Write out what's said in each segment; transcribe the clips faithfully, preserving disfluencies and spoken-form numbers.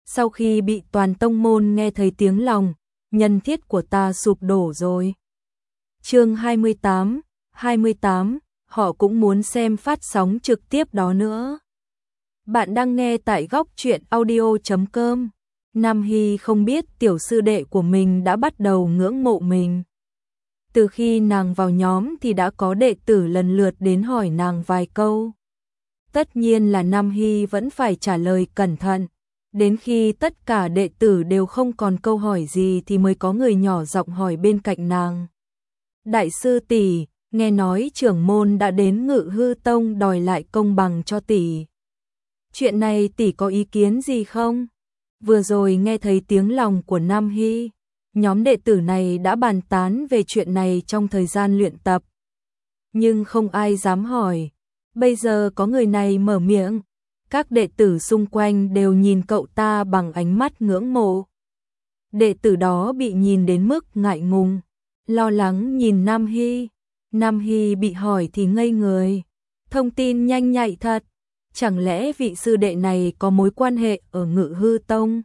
Sau khi bị toàn tông môn nghe thấy tiếng lòng, nhân thiết của ta sụp đổ rồi. Chương hai mươi tám, hai mươi tám, họ cũng muốn xem phát sóng trực tiếp đó nữa. Bạn đang nghe tại góc truyện audio chấm com. Nam Hy không biết tiểu sư đệ của mình đã bắt đầu ngưỡng mộ mình. Từ khi nàng vào nhóm thì đã có đệ tử lần lượt đến hỏi nàng vài câu. Tất nhiên là Nam Hy vẫn phải trả lời cẩn thận. Đến khi tất cả đệ tử đều không còn câu hỏi gì thì mới có người nhỏ giọng hỏi bên cạnh nàng. Đại sư tỷ, nghe nói trưởng môn đã đến Ngự Hư Tông đòi lại công bằng cho tỷ. Chuyện này tỷ có ý kiến gì không? Vừa rồi nghe thấy tiếng lòng của Nam Hy, nhóm đệ tử này đã bàn tán về chuyện này trong thời gian luyện tập. Nhưng không ai dám hỏi. Bây giờ có người này mở miệng, các đệ tử xung quanh đều nhìn cậu ta bằng ánh mắt ngưỡng mộ. Đệ tử đó bị nhìn đến mức ngại ngùng, lo lắng nhìn Nam Hy. Nam Hy bị hỏi thì ngây người. Thông tin nhanh nhạy thật. Chẳng lẽ vị sư đệ này có mối quan hệ ở Ngự Hư Tông?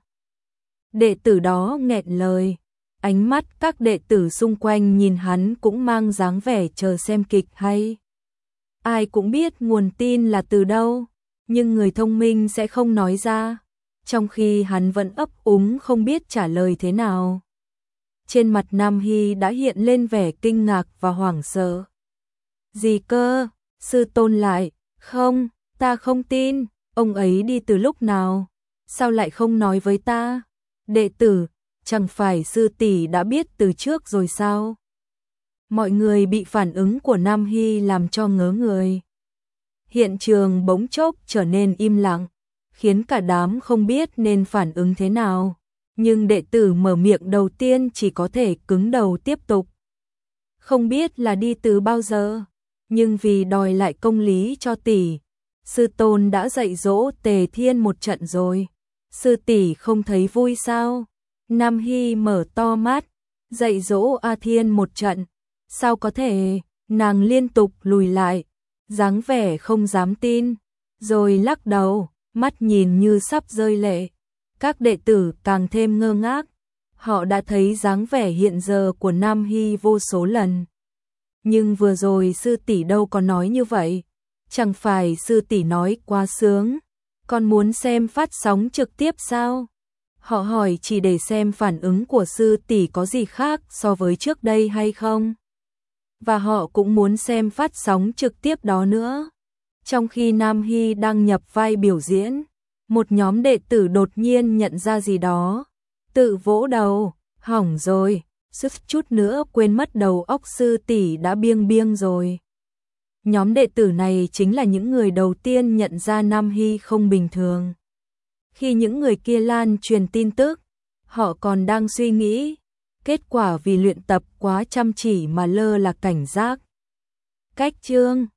Đệ tử đó nghẹn lời. Ánh mắt các đệ tử xung quanh nhìn hắn cũng mang dáng vẻ chờ xem kịch hay. Ai cũng biết nguồn tin là từ đâu, nhưng người thông minh sẽ không nói ra, trong khi hắn vẫn ấp úng không biết trả lời thế nào. Trên mặt Nam Hy đã hiện lên vẻ kinh ngạc và hoảng sợ. Gì cơ? Sư tôn lại? Không, ta không tin, ông ấy đi từ lúc nào? Sao lại không nói với ta? Đệ tử, chẳng phải sư tỷ đã biết từ trước rồi sao? Mọi người bị phản ứng của Nam Hy làm cho ngớ người. Hiện trường bỗng chốc trở nên im lặng, khiến cả đám không biết nên phản ứng thế nào. Nhưng đệ tử mở miệng đầu tiên chỉ có thể cứng đầu tiếp tục. Không biết là đi từ bao giờ, nhưng vì đòi lại công lý cho tỷ, sư tôn đã dạy dỗ Tề Thiên một trận rồi. Sư tỷ không thấy vui sao? Nam Hy mở to mắt, dạy dỗ A Thiên một trận. Sao có thể? Nàng liên tục lùi lại, dáng vẻ không dám tin, rồi lắc đầu, mắt nhìn như sắp rơi lệ. Các đệ tử càng thêm ngơ ngác, họ đã thấy dáng vẻ hiện giờ của Nam Hy vô số lần. Nhưng vừa rồi sư tỷ đâu có nói như vậy, chẳng phải sư tỷ nói quá sướng, còn muốn xem phát sóng trực tiếp sao? Họ hỏi chỉ để xem phản ứng của sư tỷ có gì khác so với trước đây hay không. Và họ cũng muốn xem phát sóng trực tiếp đó nữa. Trong khi Nam Hy đang nhập vai biểu diễn, một nhóm đệ tử đột nhiên nhận ra gì đó, tự vỗ đầu, hỏng rồi, suýt chút nữa quên mất đầu óc sư tỷ đã biêng biêng rồi. Nhóm đệ tử này chính là những người đầu tiên nhận ra Nam Hy không bình thường. Khi những người kia lan truyền tin tức, họ còn đang suy nghĩ, kết quả vì luyện tập quá chăm chỉ mà lơ là cảnh giác. Cách chương